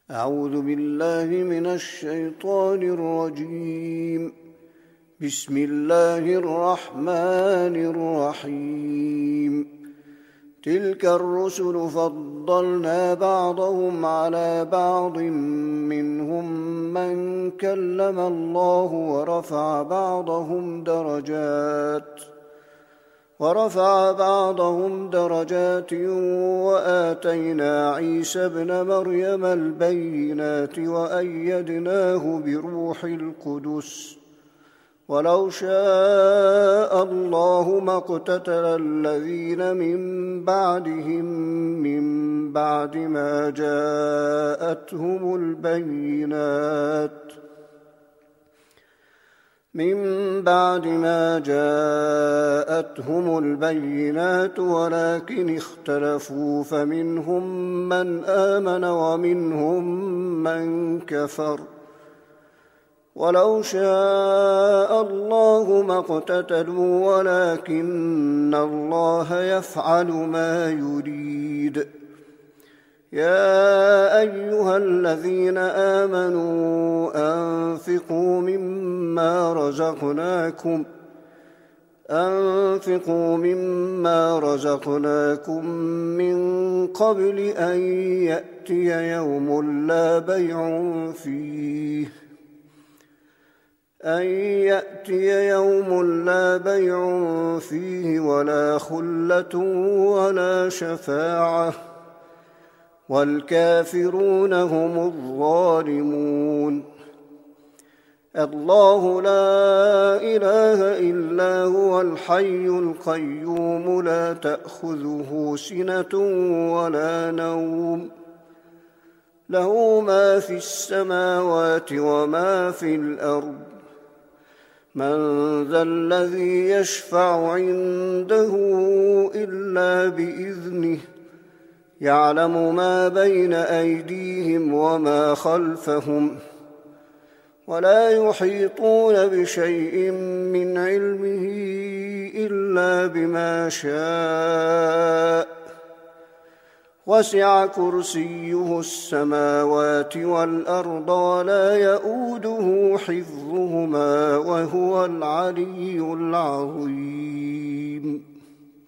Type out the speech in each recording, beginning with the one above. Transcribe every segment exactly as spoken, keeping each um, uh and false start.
أعوذ بالله من الشيطان الرجيم. بسم الله الرحمن الرحيم. تلك الرسل فضلنا بعضهم على بعض منهم من كلم الله ورفع بعضهم درجات ورفع بعضهم درجات وآتينا عيسى ابن مريم البينات وأيدناه بروح القدس ولو شاء الله ما اقتتل الذين من بعدهم من بعد ما جاءتهم البينات من بعد ما جاءتهم البينات ولكن اختلفوا فمنهم من آمن ومنهم من كفر ولو شاء الله ما اقتتلوا ولكن الله يفعل ما يريد. يا أيها الذين آمنوا أنفقوا مما رزقناكم أنفقوا مما رزقناكم من قبل أن يأتي يوم لا بيع فيه أن يأتي يوم لا بيع فيه ولا خلة ولا شفاعة والكافرون هم الظالمون. الله لا إله إلا هو الحي القيوم لا تأخذه سنة ولا نوم له ما في السماوات وما في الأرض من ذا الذي يشفع عنده إلا بإذنه يعلم ما بين أيديهم وما خلفهم ولا يحيطون بشيء من علمه إلا بما شاء وسع كرسيه السماوات والأرض ولا يئوده حفظهما وهو العلي العظيم.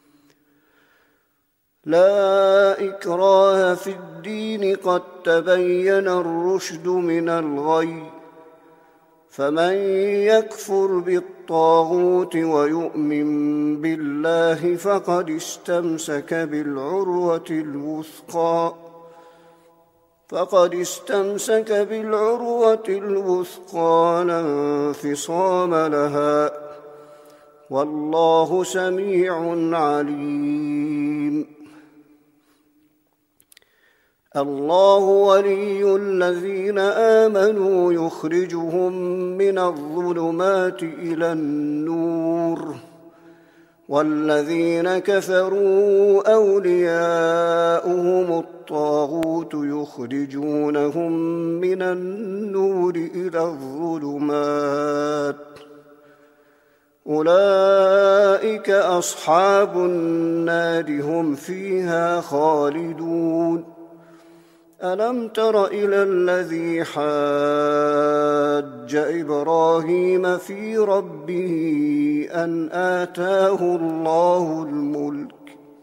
لا إكراه في الدين قد تبين الرشد من الغي فمن يكفر بالطاغوت ويؤمن بالله فقد استمسك بالعروة الوثقى فقد استمسك بالعروة الوثقى لا انفصام لها والله سميع عليم. الله ولي الذين آمنوا يخرجهم من الظلمات إلى النور والذين كفروا أولياؤهم الطاغوت يخرجونهم من النور إلى الظلمات أولئك أصحاب النار هم فيها خالدون. ألم تر إلى الذي حاج إبراهيم في ربه أن آتاه الله الملك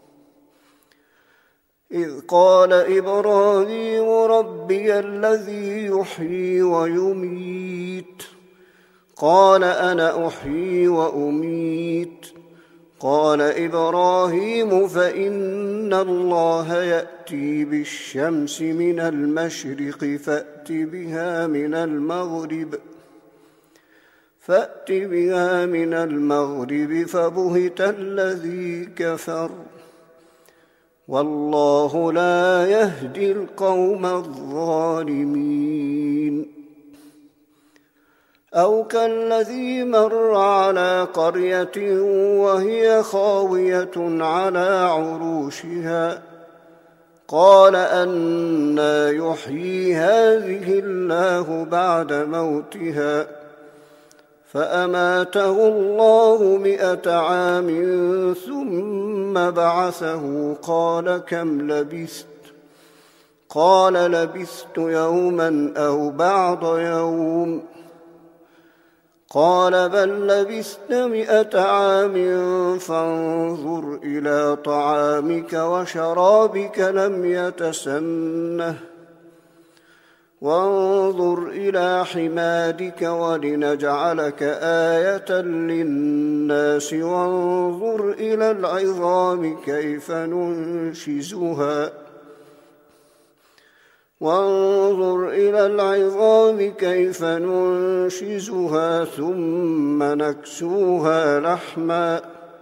إذ قال إبراهيم ربي الذي يحيي ويميت قال أنا أحيي وأميت قال إبراهيم فإن الله يأتي بالشمس من المشرق فأت بها من المغرب فأت بها من المغرب فبهت الذي كفر والله لا يهدي القوم الظالمين. أو كالذي مر على قرية وهي خاوية على عروشها قال أنى يحيي هذه الله بعد موتها فأماته الله مئة عام ثم بعثه قال كم لبثت قال لبثت يوما أو بعض يوم قال بل لبثت مئة عام فانظر إلى طعامك وشرابك لم يتسنه وانظر إلى حمادك ولنجعلك آية للناس وانظر إلى العظام كيف ننشزها وانظر إلى العظام كيف ننشزها ثم نكسوها لحما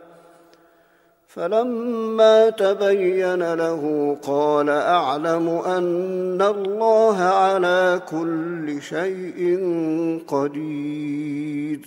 فلما تبين له قال أعلم أن الله على كل شيء قدير.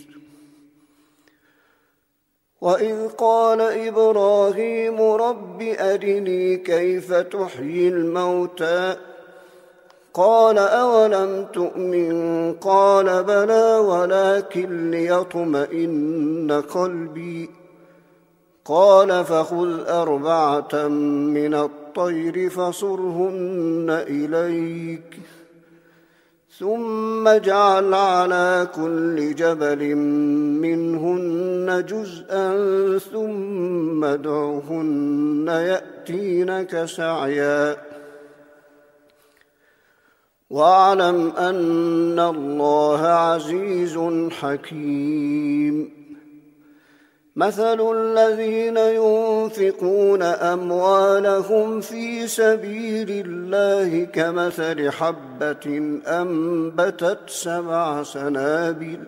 وإذ قال إبراهيم رب أرني كيف تحيي الموتى قال أولم تؤمن قال بلى ولكن ليطمئن قلبي قال فخذ أربعة من الطير فصرهن إليك ثم اجعل على كل جبل منهن جزءا ثم ادعهن يأتينك سعيا واعلم أن الله عزيز حكيم. مثل الذين ينفقون أموالهم في سبيل الله كمثل حبة أنبتت سبع سنابل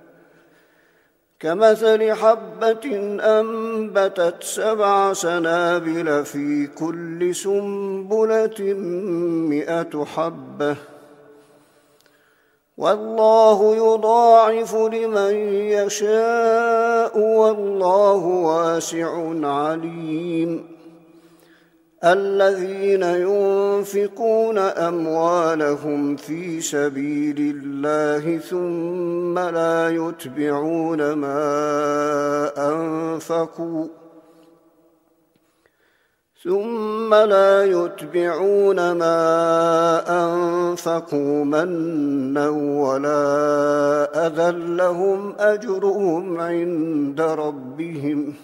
كمثل حبة أنبتت سبع سنابل في كل سنبلة مئة حبة والله يضاعف لمن يشاء والله واسع عليم. الذين ينفقون أموالهم في سبيل الله ثم لا يتبعون ما أنفقوا ثم لا يتبعون ما أنفقوا منا ولا أذى لهم أجرهم عند ربهم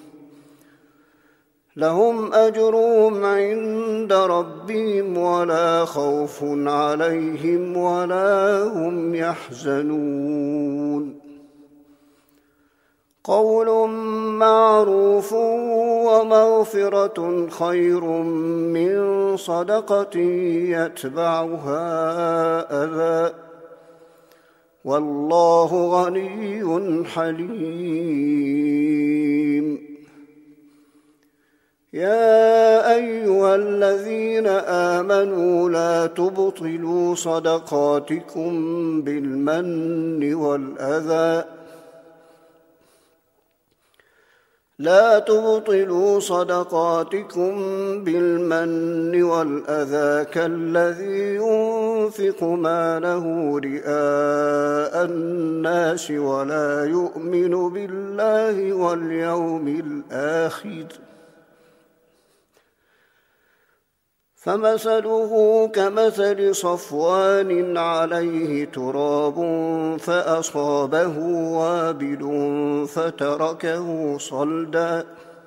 لهم أجرهم عند ربهم ولا خوف عليهم ولا هم يحزنون. قول معروف ومغفرة خير من صدقة يتبعها أذى والله غني حليم. يا أيها الذين آمنوا لا تبطلوا صدقاتكم بالمن والأذى لا تبطلوا صدقاتكم بالمن والأذى كالذي ينفق ماله رئاء الناس ولا يؤمن بالله واليوم الآخر فمثله كمثل صفوان عليه تراب فأصابه وابل فتركه صلدا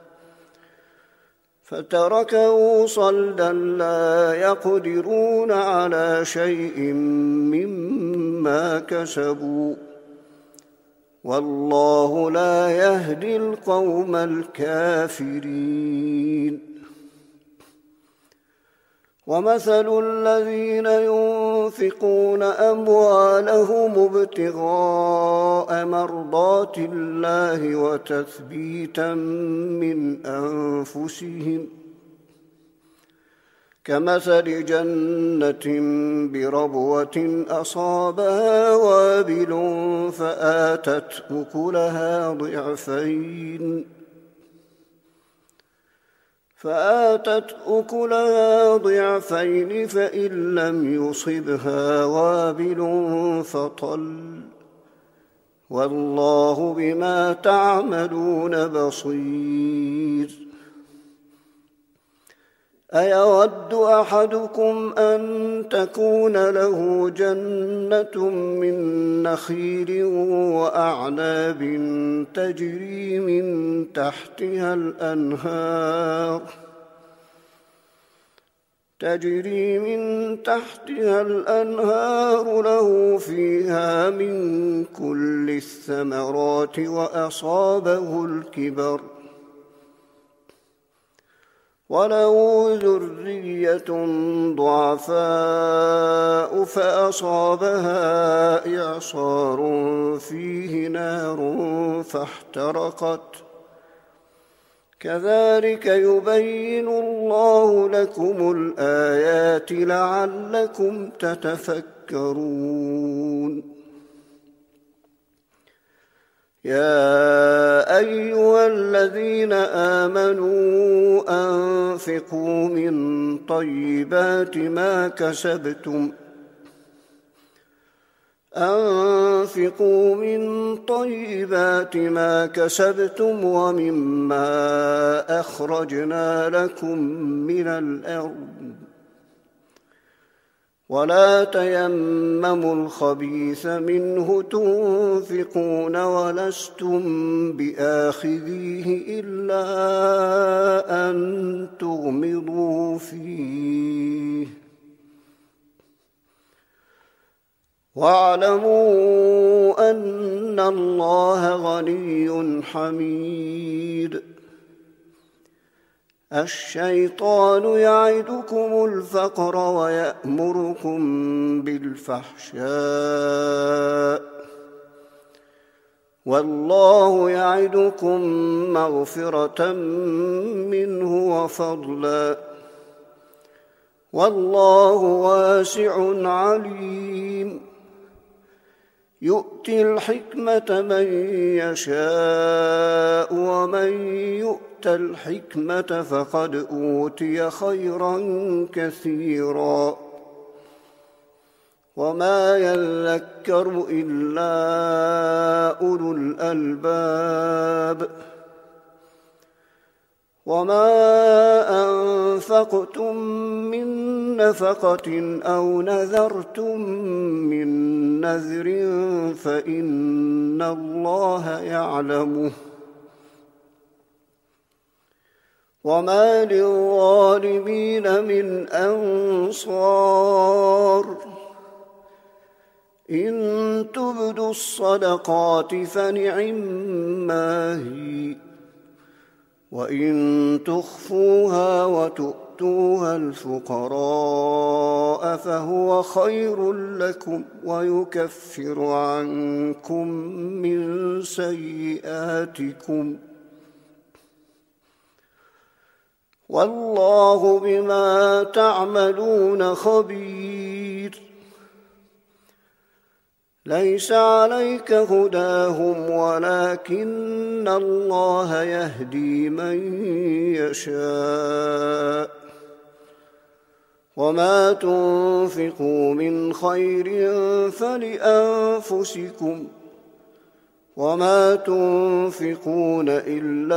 فتركه صلدا لا يقدرون على شيء مما كسبوا والله لا يهدي القوم الكافرين. ومثل الذين ينفقون أموالهم ابتغاء مرضات الله وتثبيتا من أنفسهم كمثل جنة بربوة أصابها وابل فآتت أكلها ضعفين فآتت أكلها ضعفين فإن لم يصبها وابل فطل والله بما تعملون بصير. أيود أحدكم أن تكون له جنة من نخيل وأعناب تجري من تحتها الأنهار تجري من تحتها الأنهار له فيها من كل الثمرات وأصابه الكبر وله ذرية ضعفاء فأصابها إعصار فيه نار فاحترقت كذلك يبين الله لكم الآيات لعلكم تتفكرون يا أيها الذين آمنوا أنفقوا من طيبات ما كسبتم أنفقوا من طيبات ما كسبتم ومما أخرجنا لكم من الأرض ولا تيمموا الخبيث منه تنفقون ولستم بآخذيه إلا أن تغمضوا فيه واعلموا أن الله غني حميد الشيطان يعدكم الفقر ويأمركم بالفحشاء والله يعدكم مغفرة منه وفضلا والله واسع عليم يؤتي الحكمة من يشاء ومن يؤت الحكمة فقد أوتي خيرا كثيرا وما يذكر إلا أولو الألباب وما أنفقتم من نفقة أو نذرتم من نذر فإن الله يعلمه وما للظالمين من أنصار إن تبدوا الصدقات فنعما هي وإن تخفوها وتؤتوها الفقراء فهو خير لكم ويكفر عنكم من سيئاتكم والله بما تعملون خبير ليس عليك هداهم ولكن الله يهدي من يشاء وما تنفقوا من خير فلأنفسكم وما تنفقون إلا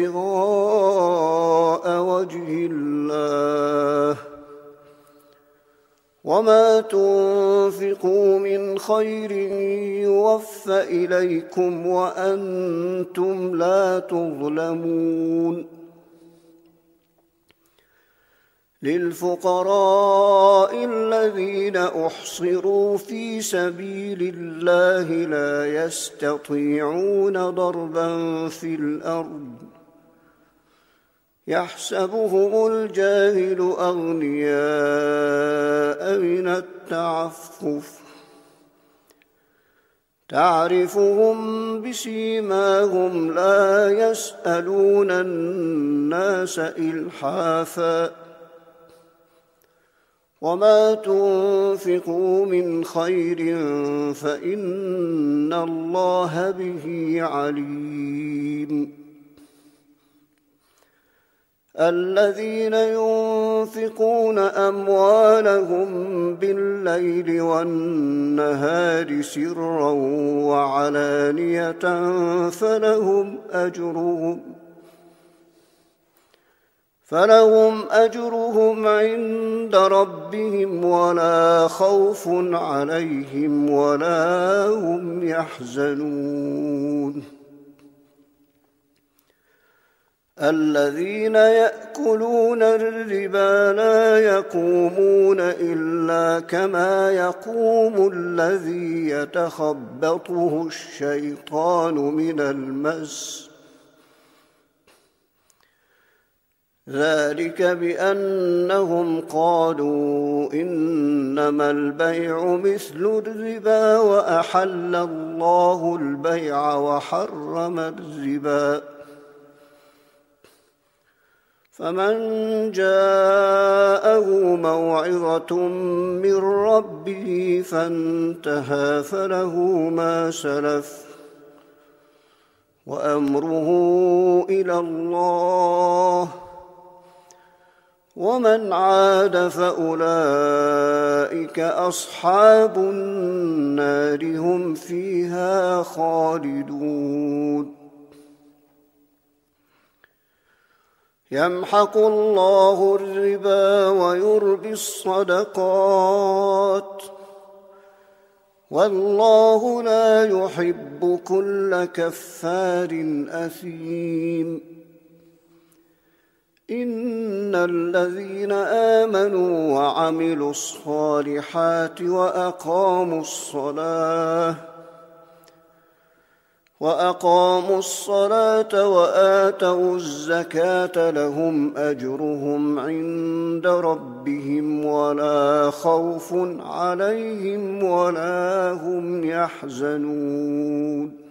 ابتغاء وجه الله وما تنفقوا من خير يوفى إليكم وأنتم لا تظلمون للفقراء الذين أحصروا في سبيل الله لا يستطيعون ضربا في الأرض يحسبهم الجاهل أغنياء من التعفف تعرفهم بسيماهم لا يسألون الناس إلحافا وما تنفقوا من خير فإن الله به عليم الذين ينفقون أموالهم بالليل والنهار سرا وعلانية فلهم أجرهم فلهم أجرهم عند ربهم ولا خوف عليهم ولا هم يحزنون الذين يأكلون الربا لا يقومون إلا كما يقوم الذي يتخبطه الشيطان من المس ذلك بأنهم قالوا إنما البيع مثل الربا وأحل الله البيع وحرم الربا فمن جاءه موعظة من ربه فانتهى فله ما سلف وأمره إلى الله ومن عاد فأولئك أصحاب النار هم فيها خالدون يمحق الله الربا ويربي الصدقات والله لا يحب كل كفار أثيم إن الذين آمنوا وعملوا الصالحات وأقاموا الصلاة وأقاموا الصلاة وآتوا الزكاة لهم أجرهم عند ربهم ولا خوف عليهم ولا هم يحزنون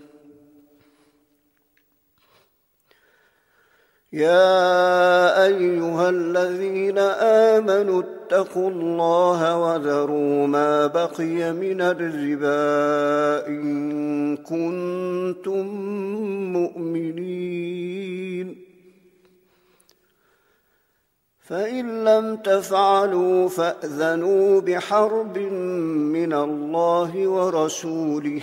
يا أيها الذين آمنوا اتقوا الله وذروا ما بقي من الربا إن كنتم مؤمنين فإن لم تفعلوا فأذنوا بحرب من الله ورسوله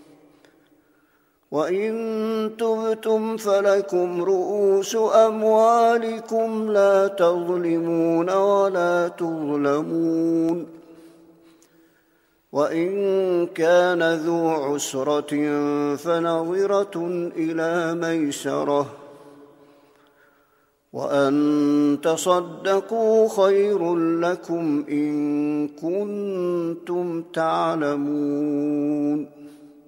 وإن تبتم فلكم رؤوس أموالكم لا تظلمون ولا تظلمون وإن كان ذو عسرة فنظرة إلى ميسرة وأن تصدقوا خير لكم إن كنتم تعلمون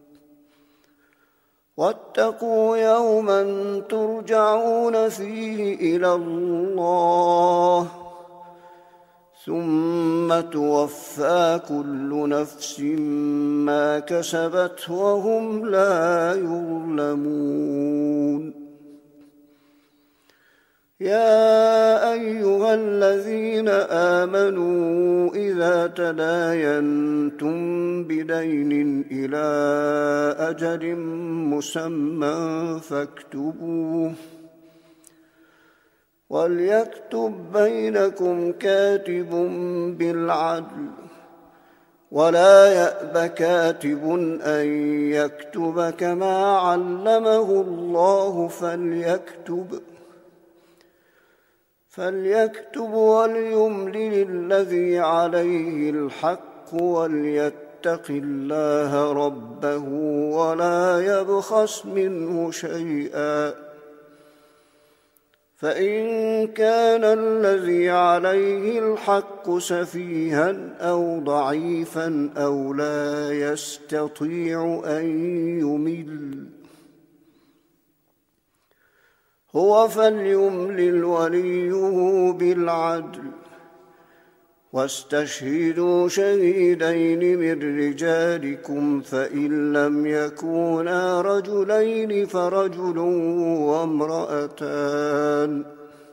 واتقوا يوما ترجعون فيه إلى الله ثم توفى كل نفس ما كسبت وهم لا يظلمون يا أيها الذين آمنوا إذا تداينتم بدين إلى أجل مسمى فاكتبوه وليكتب بينكم كاتب بالعدل ولا يأب كاتب أن يكتب كما علمه الله فليكتب فليكتب وليملل الذي عليه الحق وليتق الله ربه ولا يبخس منه شيئا فإن كان الذي عليه الحق سفيها أو ضعيفا أو لا يستطيع أن يمل هو فليملل وليه بالعدل واستشهدوا شهيدين من رجالكم فإن لم يكونا رجلين فرجل وامرأتان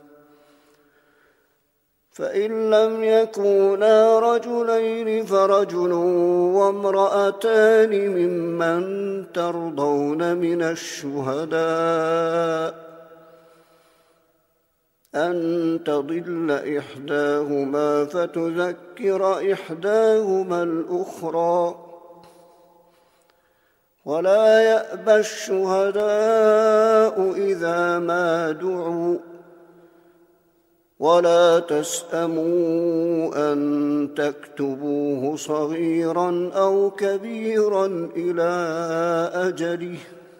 فإن لم يكونا رجلين فرجل وامرأتان ممن ترضون من الشهداء أن تضل إحداهما فتذكر إحداهما الأخرى ولا يأبى الشهداء إذا ما دعوا ولا تسأموا أن تكتبوه صغيرا أو كبيرا إلى أجله،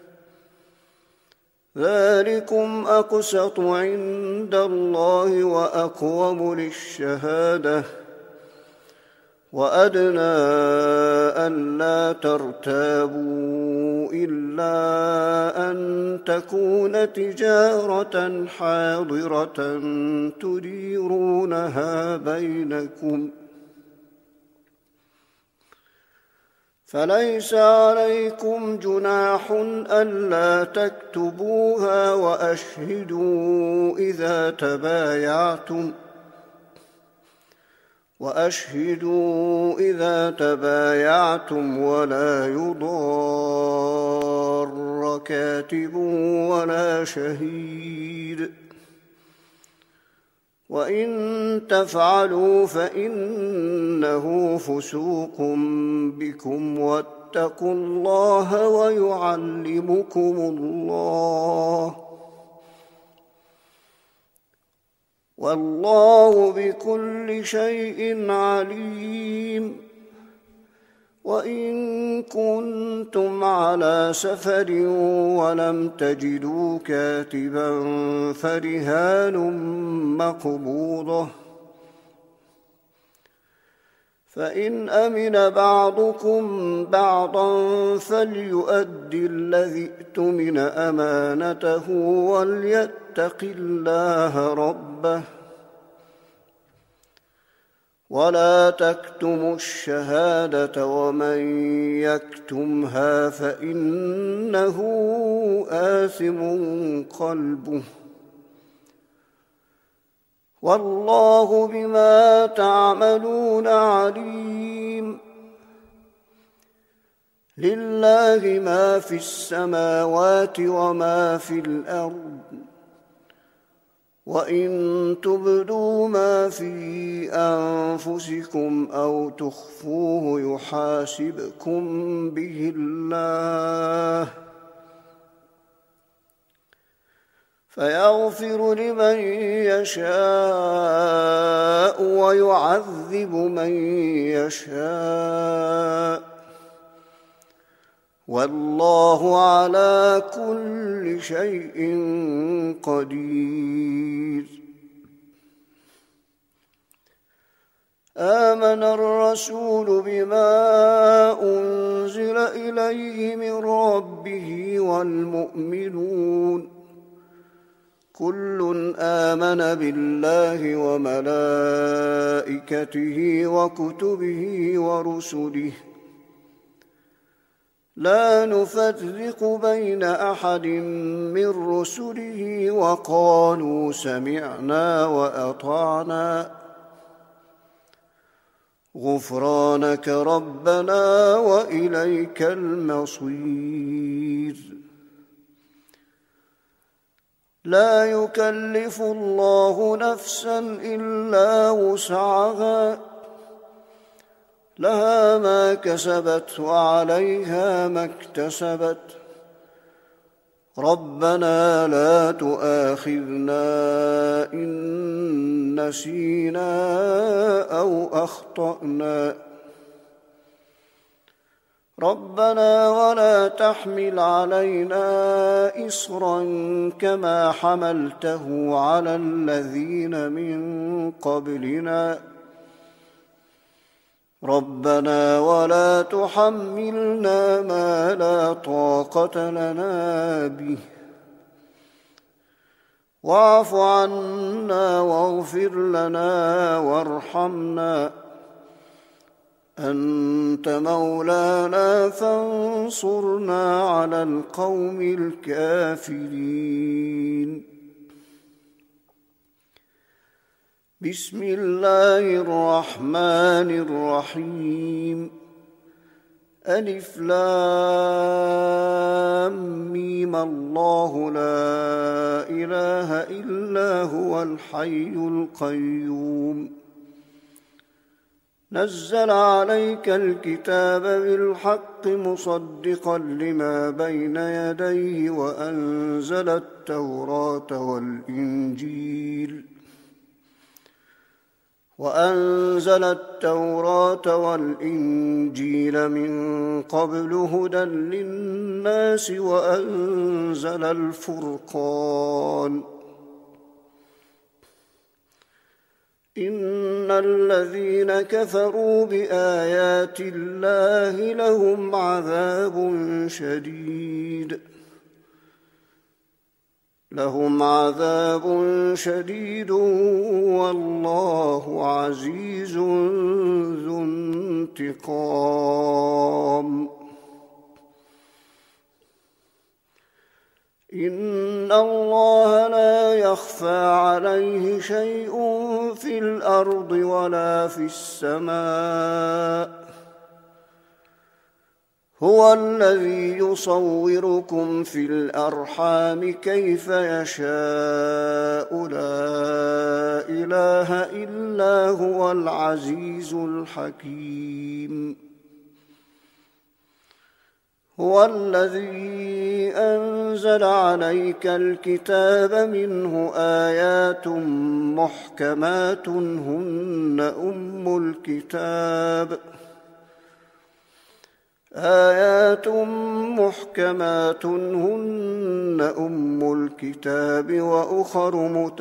ذلكم أقسط عند الله وأقوم للشهادة، وأدنى ألا ترتابوا إلا أن تكون تجارة حاضرة تديرونها بينكم، فليس عليكم جناح ألا تكتبوها، وأشهدوا إذا تبايعتم وأشهدوا إذا تبايعتم ولا يضار كاتب ولا شهيد، وإن تفعلوا فإنه فسوق بكم، واتقوا الله ويعلمكم الله، والله بكل شيء عليم. وإن كنتم على سفر ولم تجدوا كاتبا فرهان مقبوضة، فإن أمن بعضكم بعضا فليؤد الذي اؤتمن أمانته وليتق الله ربه، ولا تكتموا الشهادة ومن يكتمها فإنه آثم قلبه، والله بما تعملون عليم. لله ما في السماوات وما في الأرض، وإن تبدوا ما في أنفسكم أو تخفوه يحاسبكم به الله، فيغفر لمن يشاء ويعذب من يشاء، والله على كل شيء قدير. آمن الرسول بما أنزل إليه من ربه والمؤمنون كل آمن بالله وملائكته وكتبه ورسله لا نفرق بين أحد من رسله وقالوا سمعنا وأطعنا غفرانك ربنا وإليك المصير. لا يكلف الله نفسا إلا وسعها، لها ما كسبت وعليها ما اكتسبت، ربنا لا تؤاخذنا إن نسينا أو أخطأنا، ربنا ولا تحمل علينا إصرا كما حملته على الذين من قبلنا، ربنا ولا تحملنا ما لا طاقة لنا به، واعف عنا واغفر لنا وارحمنا، أنت مولانا فانصرنا على القوم الكافرين. بسم الله الرحمن الرحيم. ألف لام ميم الله لا إله إلا هو الحي القيوم نزل عليك الكتاب بالحق مصدقا لما بين يديه وأنزل التوراة والإنجيل وأنزل التوراة والإنجيل من قبل هدى للناس وأنزل الفرقان إن الذين كفروا بآيات الله لهم عذاب شديد لهم عذاب شديد والله عزيز ذو انتقام إن الله لا يخفى عليه شيء في الأرض ولا في السماء هو الذي يصوركم في الأرحام كيف يشاء لا إله إلا هو العزيز الحكيم هو الذي أنزل عليك الكتاب منه آيات محكمات هن أم الكتاب آيات محكمات هن أم الكتاب وأخر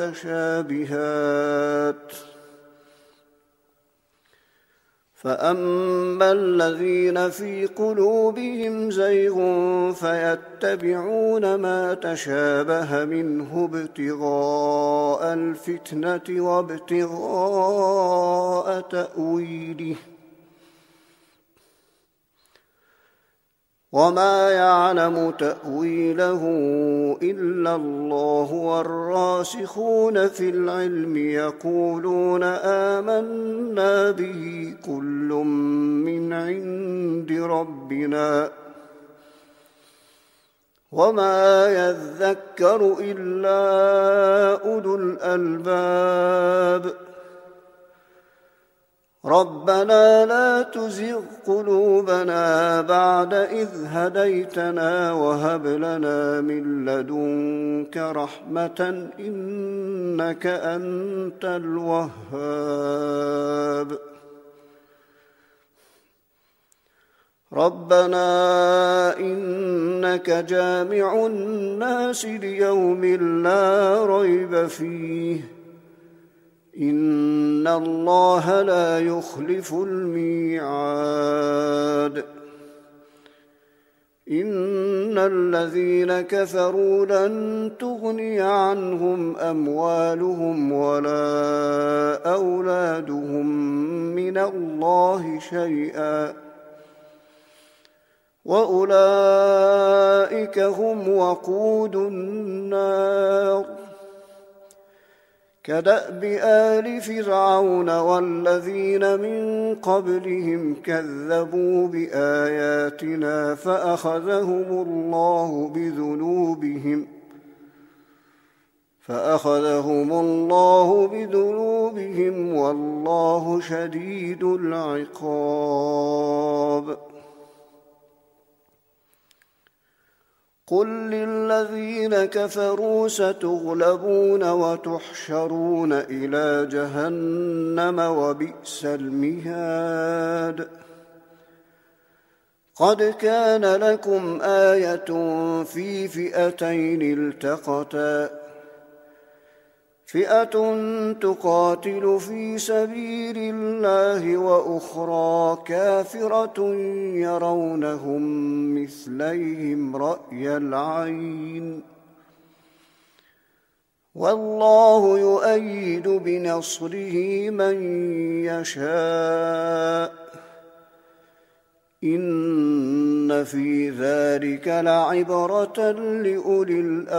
متشابهات فأما الذين في قلوبهم زيغ فيتبعون ما تشابه منه ابتغاء الفتنة وابتغاء تأويله وما يعلم تأويله إلا الله والراسخون في العلم يقولون آمنا به كل من عند ربنا وما يذكر إلا أولو الألباب ربنا لا تزغ قلوبنا بعد إذ هديتنا وهب لنا من لدنك رحمة إنك أنت الوهاب ربنا إنك جامع الناس ليوم لا ريب فيه إن الله لا يخلف الميعاد إن الذين كفروا لن تغني عنهم أموالهم ولا أولادهم من الله شيئا وأولئك هم وقود النار كدأب آل فرعون والذين من قبلهم كذبوا بآياتنا فأخذهم الله بذنوبهم فأخذهم الله بذنوبهم والله شديد العقاب قل للذين كفروا ستغلبون وتحشرون إلى جهنم وبئس المهاد قد كان لكم آية في فئتين التقتا فئة تقاتل في سبيل الله وأخرى كافرة يرونهم مثليهم رأي العين والله يؤيد بنصره من يشاء إن في ذلك لعبرة لأولي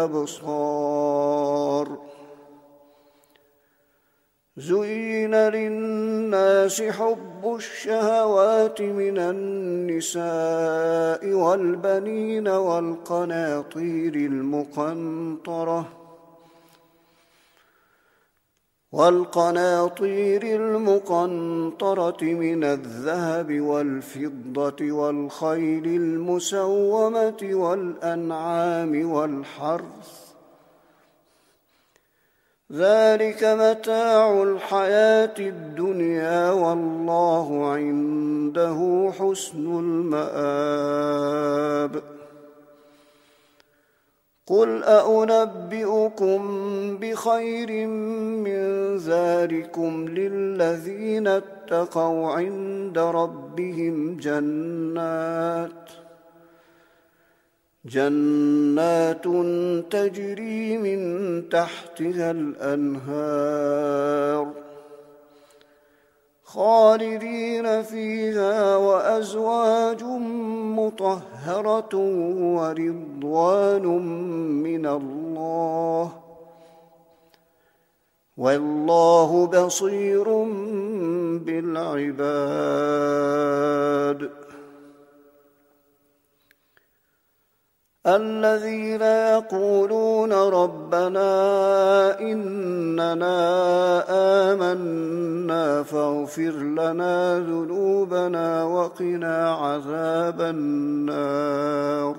الأبصار زين للناس حب الشهوات من النساء والبنين والقناطير المقنطرة والقناطير المقنطرة من الذهب والفضة والخيل المسومة والأنعام والحرث ذلك متاع الحياة الدنيا والله عنده حسن المآب قل أنبئكم بخير من ذلكم للذين اتقوا عند ربهم جنات جنات تجري من تحتها الأنهار خالدين فيها وأزواج مطهرة ورضوان من الله والله بصير بالعباد الذين يقولون ربنا إننا آمنا فاغفر لنا ذنوبنا وقنا عذاب النار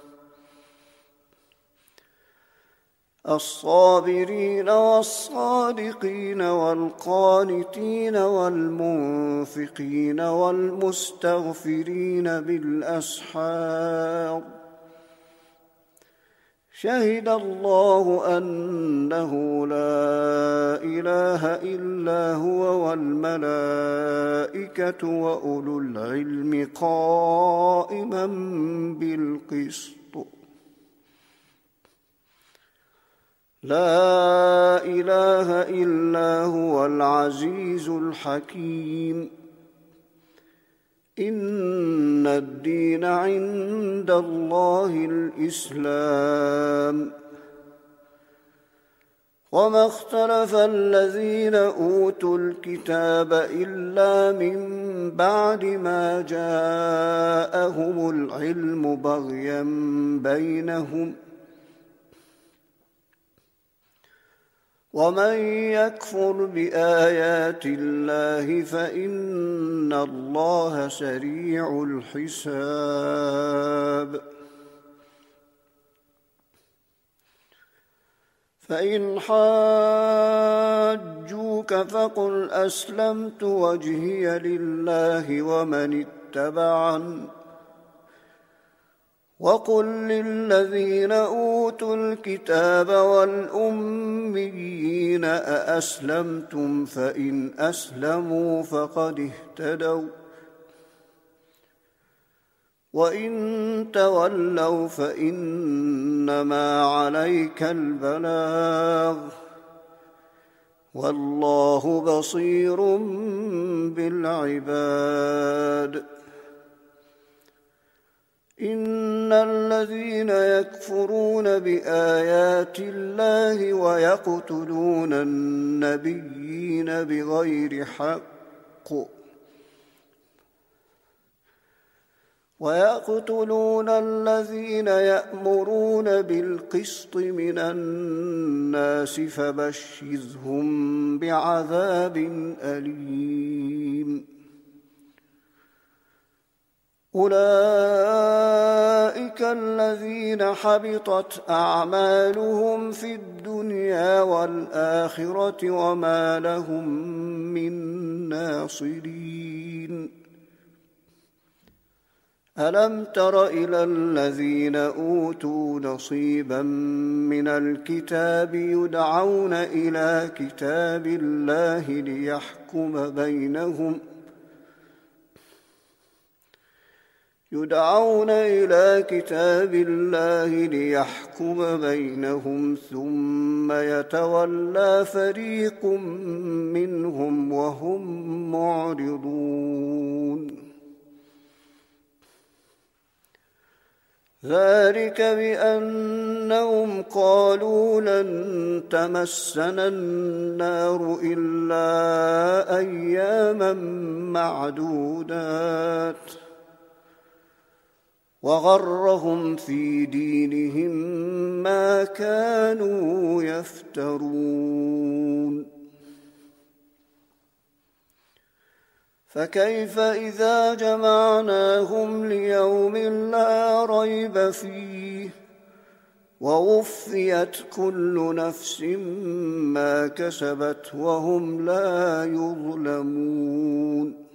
الصابرين والصادقين والقانتين والمنفقين والمستغفرين بالأسحار شهد الله أنه لا إله إلا هو والملائكة وأولو العلم قائما بالقسط لا إله إلا هو العزيز الحكيم إن الدين عند الله الإسلام وما اختلف الذين أوتوا الكتاب إلا من بعد ما جاءهم العلم بغيا بينهم ومن يكفر بآيات الله فإن الله سريع الحساب فإن حاجوك فقل أسلمت وجهي لله ومن اتبعني وقل للذين أوتوا الكتاب والأميين أأسلمتم فإن أسلموا فقد اهتدوا وإن تولوا فإنما عليك البلاغ والله بصير بالعباد إن الذين يكفرون بآيات الله ويقتلون النبيين بغير حق ويقتلون الذين يأمرون بالقسط من الناس فبشرهم بعذاب أليم أولئك الذين حبطت أعمالهم في الدنيا والآخرة وما لهم من ناصرين ألم تر إلى الذين أوتوا نصيبا من الكتاب يدعون إلى كتاب الله ليحكم بينهم يدعون إلى كتاب الله ليحكم بينهم ثم يتولى فريق منهم وهم معرضون ذلك بأنهم قالوا لن تمسنا النار إلا أياما معدودات وغرهم في دينهم ما كانوا يفترون فكيف إذا جمعناهم ليوم لا ريب فيه ووفيت كل نفس ما كسبت وهم لا يظلمون.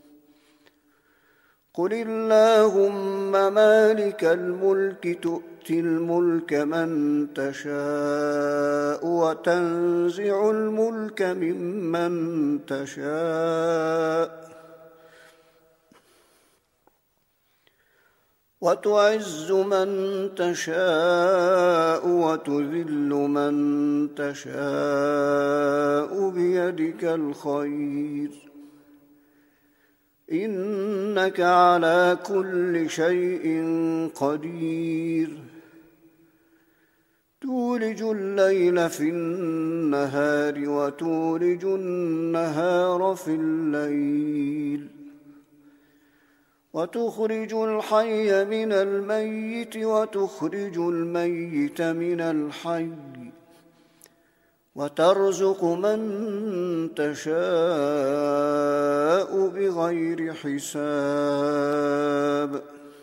قل اللهم مالك الملك تؤتي الملك من تشاء وتنزع الملك ممن تشاء وتعز من تشاء وتذل من تشاء بيدك الخير إنك على كل شيء قدير. تولج الليل في النهار وتولج النهار في الليل وتخرج الحي من الميت وتخرج الميت من الحي وترزق من تشاء بغير حساب.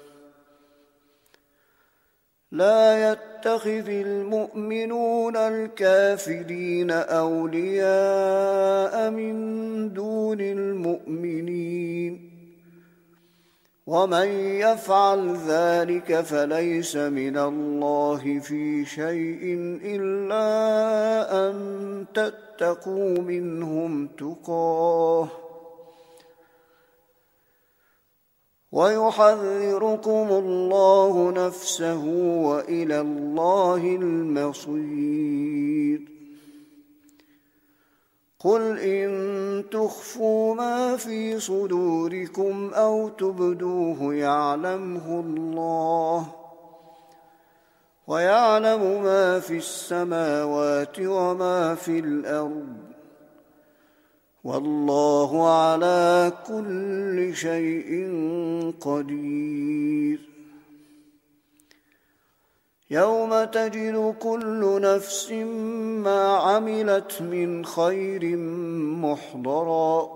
لا يتخذ المؤمنون الكافرين أولياء من دون المؤمنين ومن يفعل ذلك فليس من الله في شيء إلا أن تتقوا منهم تقاه ويحذركم الله نفسه وإلى الله المصير. قل إن تخفوا ما في صدوركم أو تبدوه يعلمه الله ويعلم ما في السماوات وما في الأرض والله على كل شيء قدير. يوم تجد كل نفس ما عملت من خير محضرا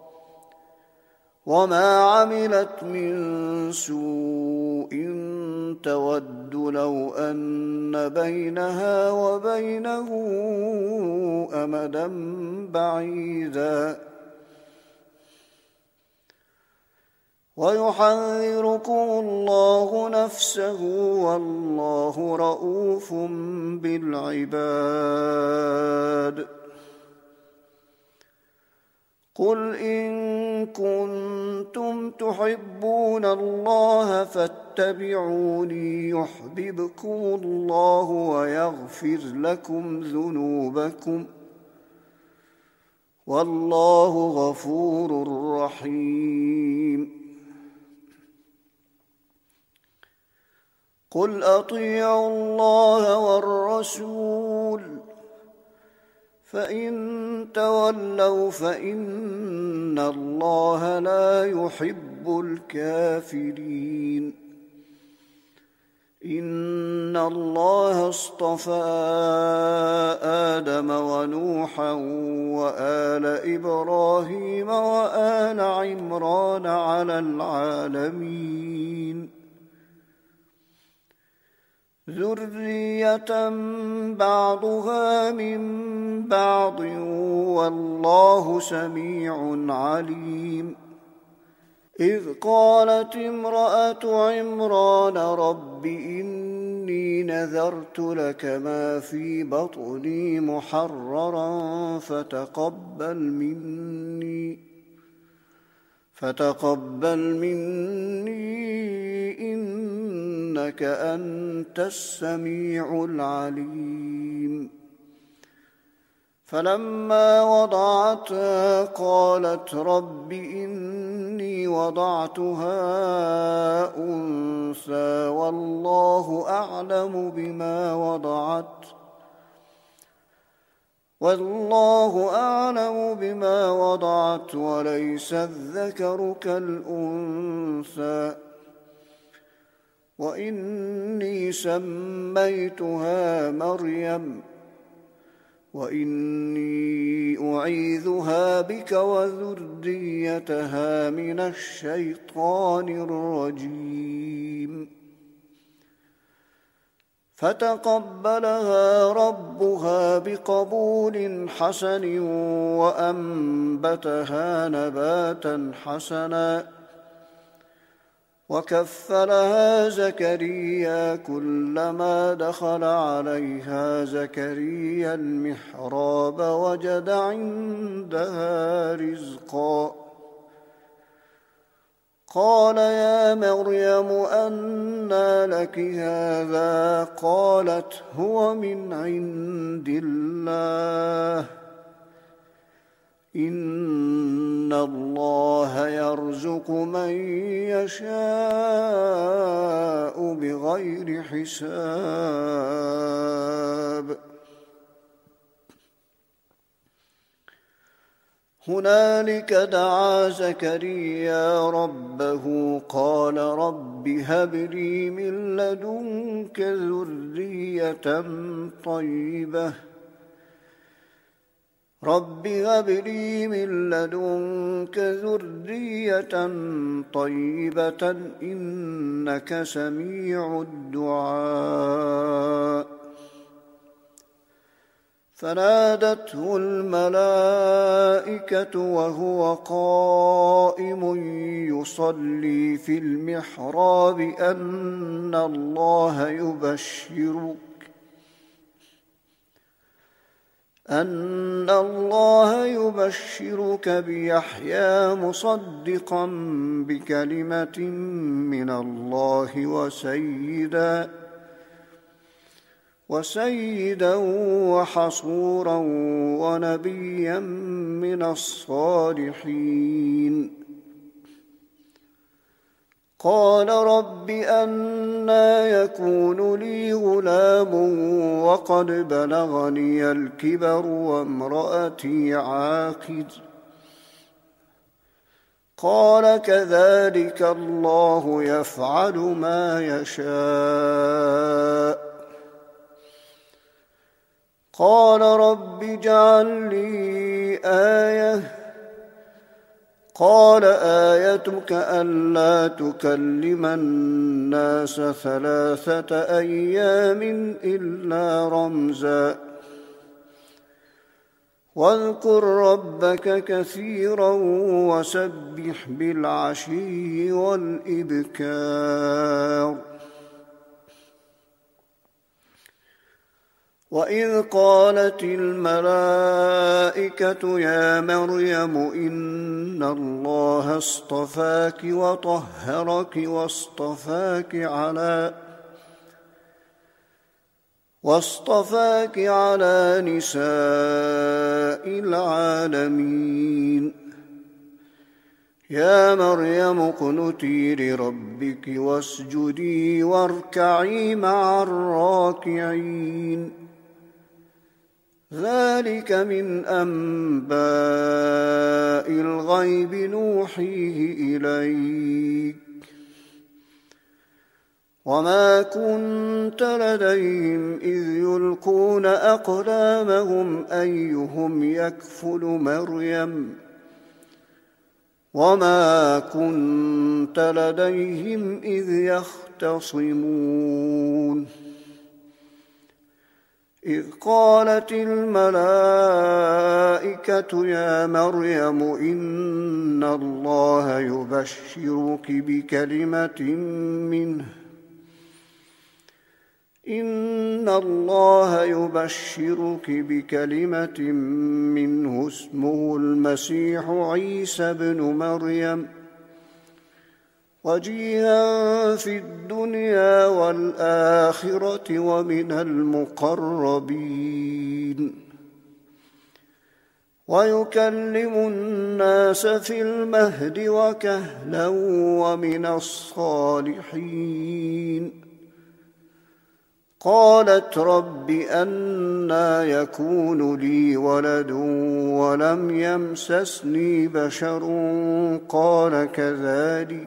وما عملت من سوء تود لو أن بينها وبينه أمدا بعيدا ويحذركم الله نفسه والله رءوف بالعباد. قل إن كنتم تحبون الله فاتبعوني يحببكم الله ويغفر لكم ذنوبكم والله غفور رحيم. قل أطيعوا الله والرسول فإن تولوا فإن الله لا يحب الكافرين. إن الله اصطفى آدم ونوحا وآل إبراهيم وآل عمران على العالمين ذرية بعضها من بعض والله سميع عليم. إذ قالت امرأة عمران رب إني نذرت لك ما في بطني محررا فتقبل مني فتقبل مني إنك أنت السميع العليم. فلما وضعتها قالت رب إني وضعتها أنثى والله أعلم بما وضعت والله أعلم بما وضعت وليس الذكر كالأنثى وإني سميتها مريم وإني أعيذها بك وذريتها من الشيطان الرجيم. فتقبلها ربها بقبول حسن وأنبتها نباتا حسنا وكفلها زكريا كلما دخل عليها زكريا المحراب وجد عندها رزقا قال يا مريم أنى لك هذا قالت هو من عند الله إن الله يرزق من يشاء بغير حساب هنالك دعا زكريا ربه قال رب هب لي من لدنك ذرية طيبة رب هب لي من لدنك ذرية طيبة إنك سميع الدعاء فنادته الملائكة وهو قائم يصلي في المحراب أن الله يبشرك أن الله يبشرك بيحيى مصدقا بكلمة من الله وسيدا وسيدا وحصورا ونبيا من الصالحين قال رب أنى يكون لي غلام وقد بلغني الكبر وامرأتي عاقر قال كذلك الله يفعل ما يشاء قال رب اجعل لي آية قال آيتك ألا تكلم الناس ثلاثة أيام إلا رمزا واذكر ربك كثيرا وسبح بالعشي والإبكار وإذ قالت الملائكة يا مريم إن الله اصطفاك وطهرك واصطفاك على واصطفاك على نساء العالمين يا مريم اقنتي لربك واسجدي واركعي مع الراكعين ذلك من أنباء الغيب نوحيه إليك وما كنت لديهم إذ يلقون أقلامهم أيهم يكفل مريم وما كنت لديهم إذ يختصمون إذ قالت الملائكة يا مريم إن الله يبشرك بكلمة منه إن الله يبشرك بكلمة منه اسمه المسيح عيسى بن مريم وجيها في الدنيا والآخرة ومن المقربين ويكلم الناس في المهد وكهلا ومن الصالحين قالت رب أنى يكون لي ولد ولم يمسسني بشر قال كذلك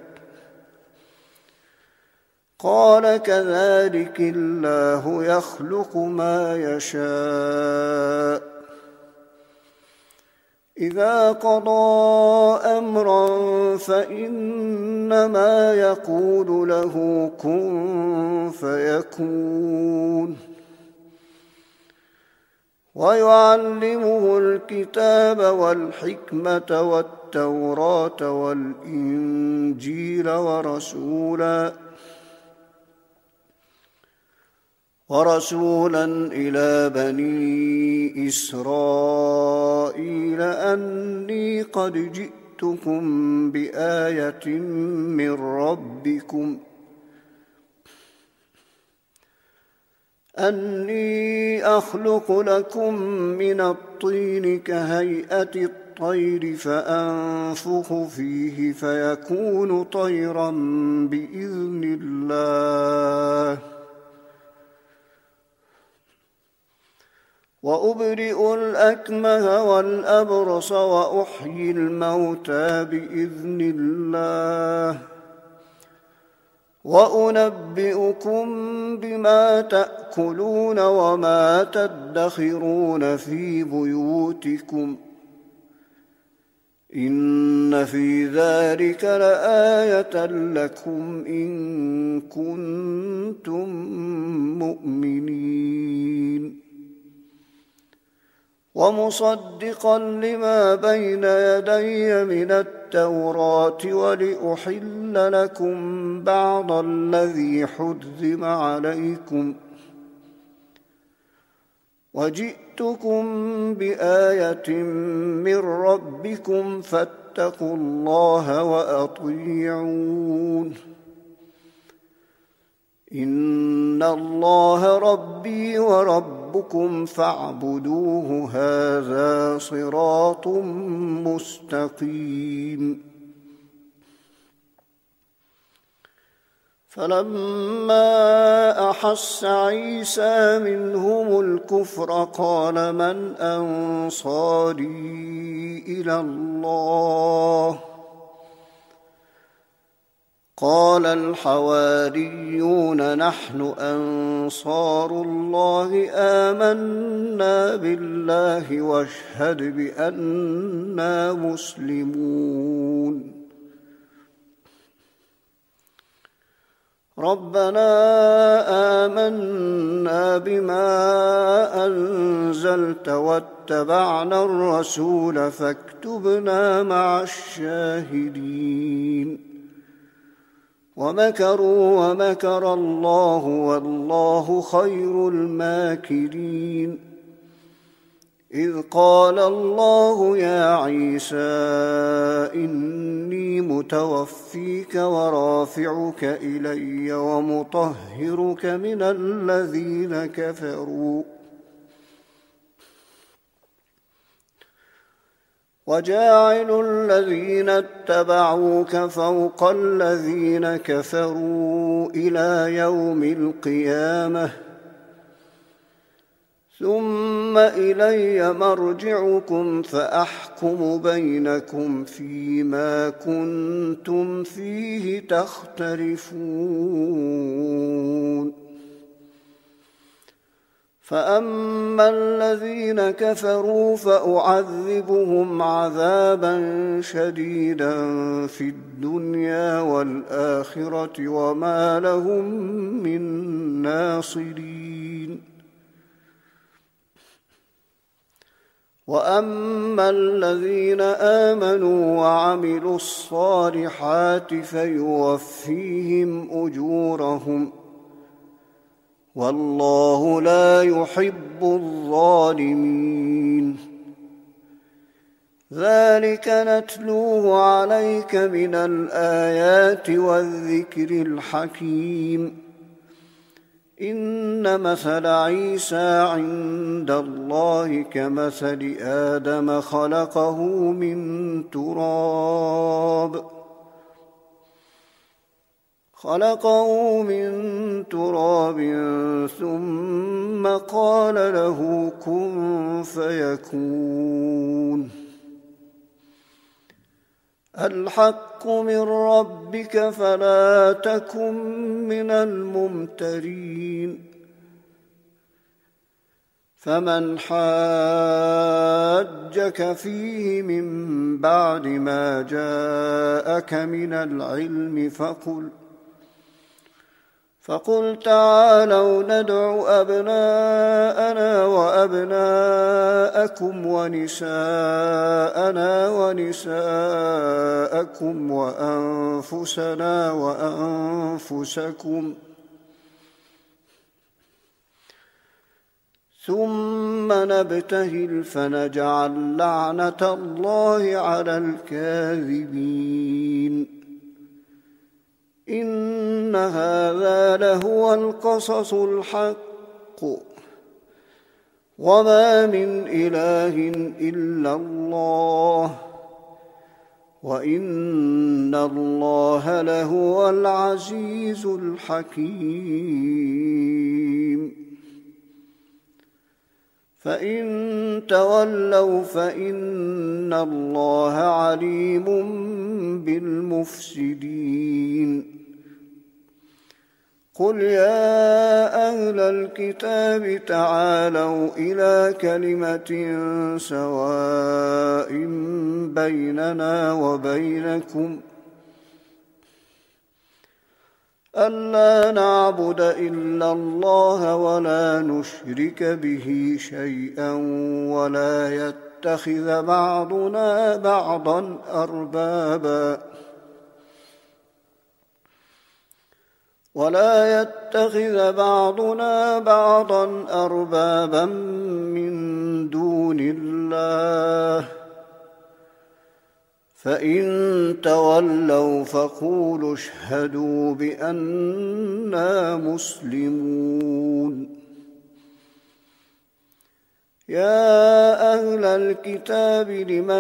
قال كذلك الله يخلق ما يشاء إذا قضى أمرا فإنما يقول له كن فيكون ويعلمه الكتاب والحكمة والتوراة والإنجيل ورسولا ورسولا إلى بني إسرائيل أني قد جئتكم بآية من ربكم أني أخلق لكم من الطين كهيئة الطير فأنفخ فيه فيكون طيرا بإذن الله وأبرئ الأكمه والأبرص وأحيي الموتى بإذن الله وأنبئكم بما تأكلون وما تدخرون في بيوتكم إن في ذلك لآية لكم إن كنتم مؤمنين ومصدقا لما بين يدي من التوراة ولأحل لكم بعض الذي حرم عليكم وجئتكم بآية من ربكم فاتقوا الله وأطيعون إن الله ربي وربكم فاعبدوه هذا صراط مستقيم فلما أحس عيسى منهم الكفر قال من أنصاري إلى الله قال الحواريون نحن أنصار الله آمنا بالله واشهد بأننا مسلمون ربنا آمنا بما أنزلت واتبعنا الرسول فاكتبنا مع الشاهدين ومكروا ومكر الله والله خير الماكرين إذ قال الله يا عيسى إني متوفيك ورافعك إلي ومطهرك من الذين كفروا وجاعل الذين اتبعوك فوق الذين كفروا إلى يوم القيامة ثم إلي مرجعكم فأحكم بينكم فيما كنتم فيه تختلفون فأما الذين كفروا فأعذبهم عذابا شديدا في الدنيا والآخرة وما لهم من ناصرين وأما الذين آمنوا وعملوا الصالحات فيوفيهم أجورهم والله لا يحب الظالمين ذلك نتلوه عليك من الآيات والذكر الحكيم إن مثل عيسى عند الله كمثل آدم خلقه من تراب خلقه من تراب ثم قال له كن فيكون الحق من ربك فلا تكن من الممترين فمن حاجك فيه من بعد ما جاءك من العلم فقل فقل تعالوا ندع أبناءنا وأبناءكم ونساءنا ونساءكم وأنفسنا وأنفسكم ثم نبتهل فنجعل لعنة الله على الكاذبين إن هذا لهو القصص الحق وما من إله إلا الله وإن الله لهو العزيز الحكيم فإن تولوا فإن الله عليم بالمفسدين قل يا أهل الكتاب تعالوا إلى كلمة سواء بيننا وبينكم ألا نعبد إلا الله ولا نشرك به شيئا ولا يتخذ بعضنا بعضا أربابا ولا يتخذ بعضنا بعضا أربابا من دون الله فإن تولوا فقولوا اشهدوا بأننا مسلمون يا أهل الكتاب لم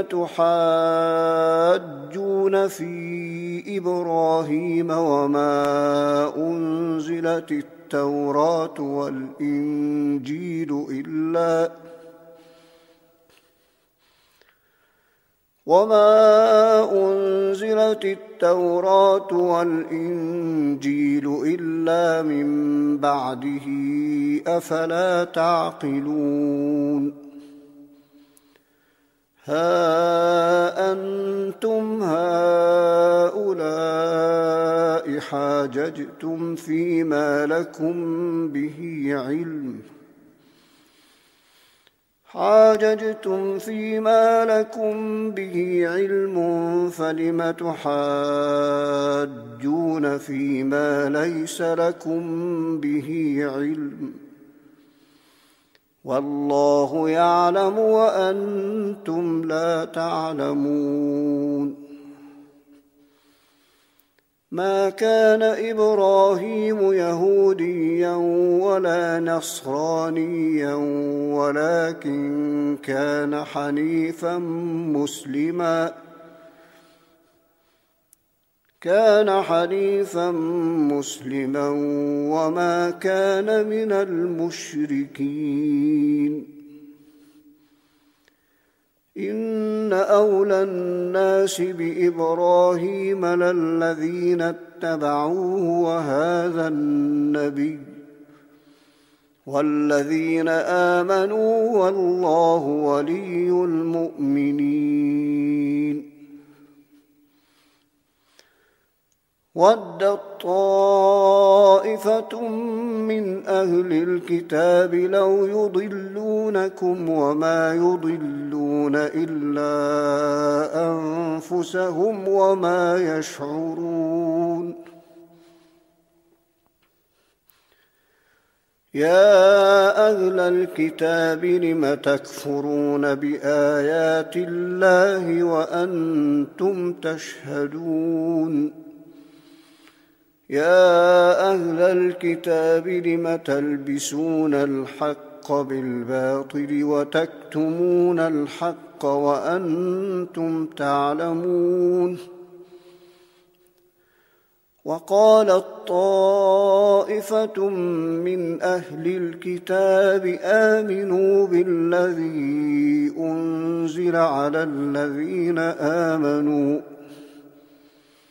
تحاجون في إبراهيم وما أنزلت التوراة والإنجيل إلا وما أنزلت التوراة والإنجيل إلا من بعده أفلا تعقلون ها أنتم هؤلاء حاججتم فيما لكم به علم حاججتم فيما لكم به علم فلم تحاجون فيما ليس لكم به علم والله يعلم وأنتم لا تعلمون ما كان إبراهيم يهوديا ولا نصرانيا ولكن كان حنيفا مسلما كان حنيفا مسلما وما كان من المشركين إن أولى الناس بإبراهيم للذين اتبعوه وهذا النبي والذين آمنوا والله ولي المؤمنين ودت طائفة من أهل الكتاب لو يضلونكم وما يضلون إلا أنفسهم وما يشعرون يا أهل الكتاب لم تكفرون بآيات الله وأنتم تشهدون يا أهل الكتاب لم تلبسون الحق بالباطل وتكتمون الحق وأنتم تعلمون وقالت طائفة من أهل الكتاب آمنوا بالذي أنزل على الذين آمنوا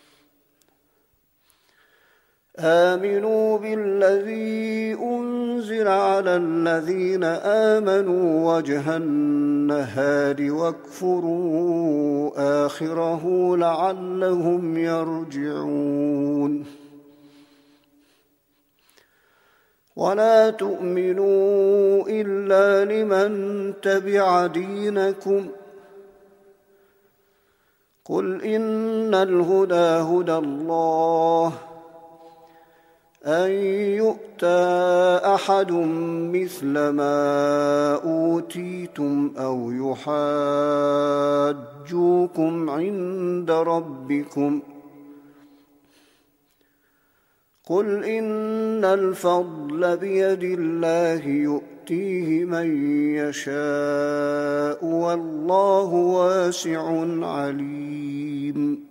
آمنوا بالذي أنزل أنزل على الذين آمنوا وجه النهار واكفروا آخره لعلهم يرجعون. ولا تؤمنوا إلا لمن تبع دينكم قل إن الهدى هدى الله أن يؤتى أحد مثل ما أوتيتم أو يحاجوكم عند ربكم قل إن الفضل بيد الله يؤتيه من يشاء والله واسع عليم.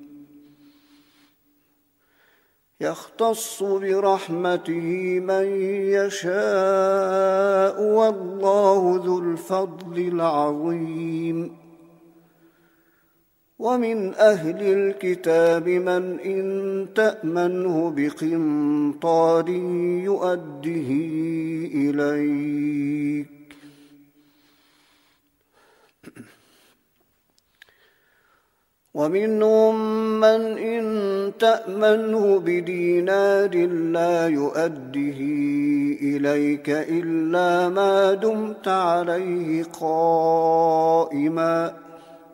يختص برحمته من يشاء والله ذو الفضل العظيم. ومن أهل الكتاب من إن تأمنه بقنطار يؤده إليك ومنهم من إن تأمنه بدينار لا يؤده إليك إلا ما دمت عليه قائما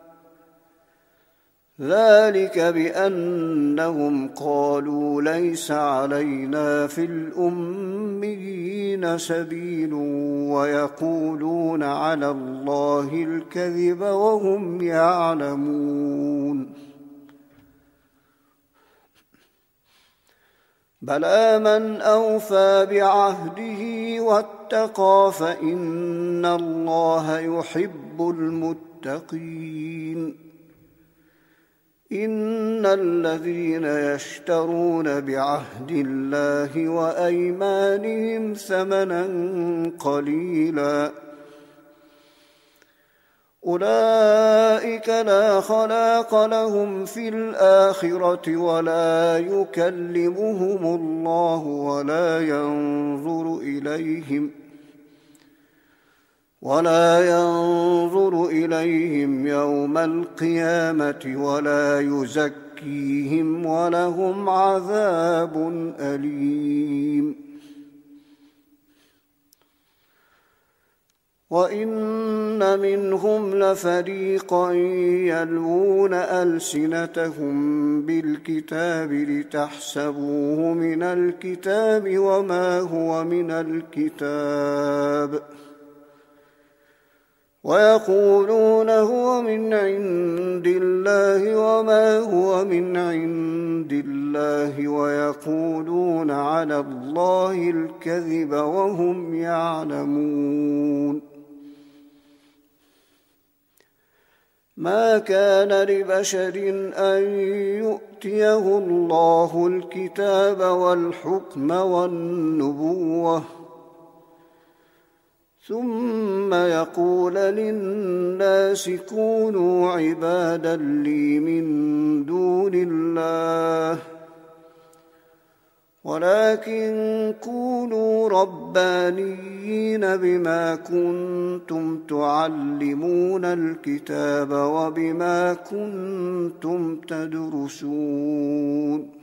ذلك بأنهم قالوا ليس علينا في الأميين سبيل ويقولون على الله الكذب وهم يعلمون. بلى من أوفى بعهده واتقى فإن الله يحب المتقين. إن الذين يشترون بعهد الله وأيمانهم ثمنا قليلا أولئك لا خلاق لهم في الآخرة ولا يكلمهم الله ولا ينظر إليهم ولا ينظر إليهم يوم القيامة ولا يزكيهم ولهم عذاب أليم. وإن منهم لفريقا يلوون ألسنتهم بالكتاب لتحسبوه من الكتاب وما هو من الكتاب ويقولون هو من عند الله وما هو من عند الله ويقولون على الله الكذب وهم يعلمون. ما كان لبشر أن يؤتيه الله الكتاب والحكم والنبوة ثم يقول للناس كونوا عبادا لي من دون الله ولكن كونوا ربانيين بما كنتم تعلمون الكتاب وبما كنتم تدرسون.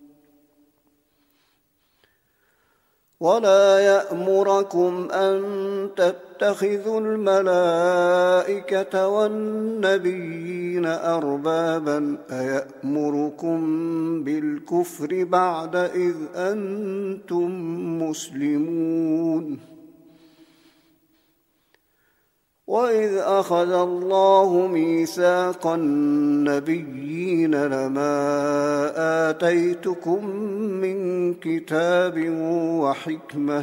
ولا يأمركم أن تتخذوا الملائكة والنبيين أربابا أيأمركم بالكفر بعد إذ أنتم مسلمون. وإذ أخذ الله ميثاق النبيين لما آتيتكم من كتاب وحكمة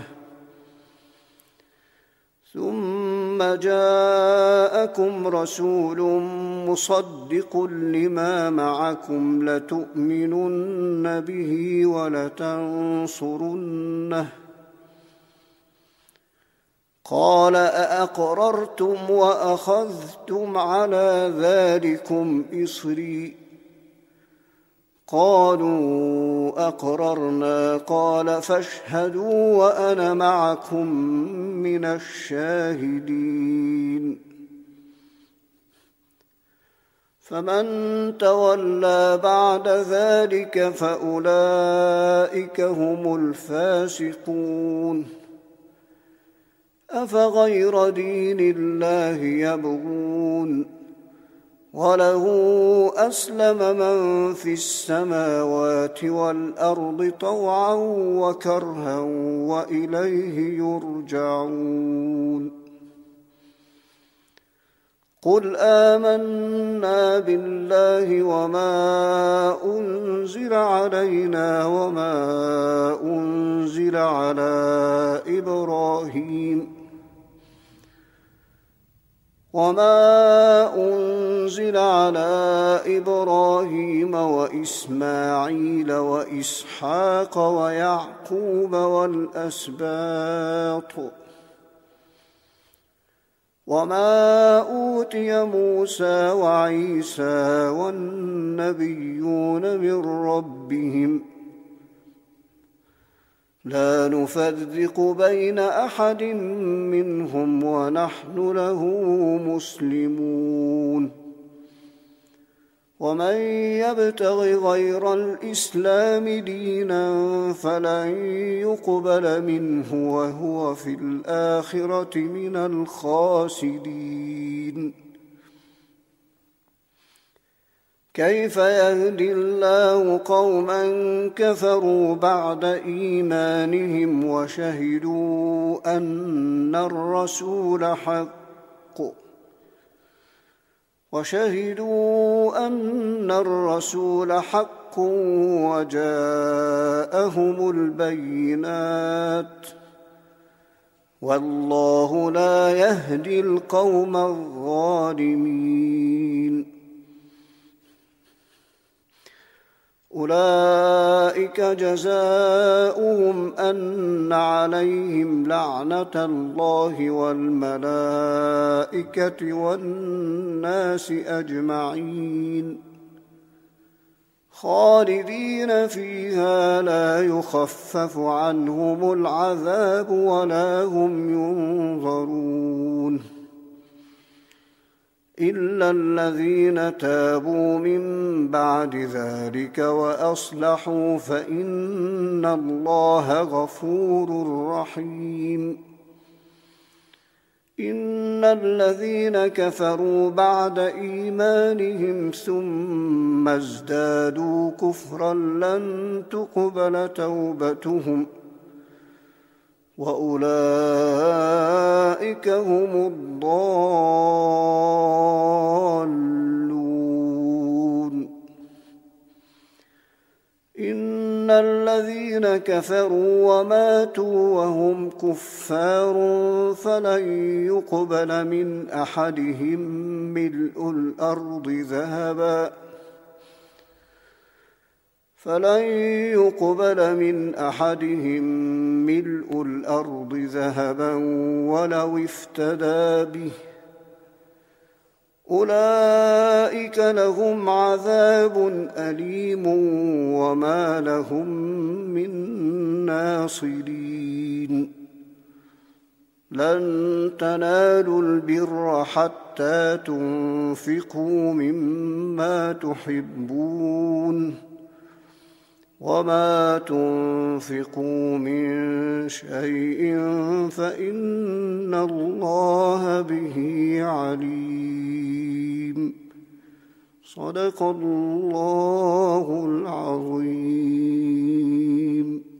ثم جاءكم رسول مصدق لما معكم لتؤمنن به ولتنصرنه قال أأقررتم وأخذتم على ذلكم إصري قالوا أقررنا قال فاشهدوا وأنا معكم من الشاهدين فمن تولى بعد ذلك فأولئك هم الفاسقون أفغير دين الله يبغون وله أسلم من في السماوات والأرض طوعا وكرها وإليه يرجعون قل آمنا بالله وما أنزل علينا وما أنزل على إبراهيم وما أنزل على إبراهيم وإسماعيل وإسحاق ويعقوب والأسباط وما أوتي موسى وعيسى والنبيون من ربهم لا نفرق بين أحد منهم ونحن له مسلمون ومن يبتغ غير الإسلام دينا فلن يقبل منه وهو في الآخرة من الخاسرين كيف يهدي الله قوما كفروا بعد إيمانهم وشهدوا أن الرسول حق وشهدوا أن الرسول حق وجاءهم البينات والله لا يهدي القوم الظالمين أولئك جزاؤهم أن عليهم لعنة الله والملائكة والناس أجمعين خالدين فيها لا يخفف عنهم العذاب ولا هم ينظرون إلا الذين تابوا من بعد ذلك وأصلحوا فإن الله غفور رحيم إن الذين كفروا بعد إيمانهم ثم ازدادوا كفرا لن تقبل توبتهم وأولئك هم الضالون إن الذين كفروا وماتوا وهم كفار فلن يقبل من أحدهم ملء الأرض ذهبا فلن يقبل من أحدهم ملء الأرض ذهبا ولو افتدى به أولئك لهم عذاب أليم وما لهم من ناصرين لن تنالوا البر حتى تنفقوا مما تحبون وما تنفقوا من شيء فإن الله به عليم صدق الله العظيم.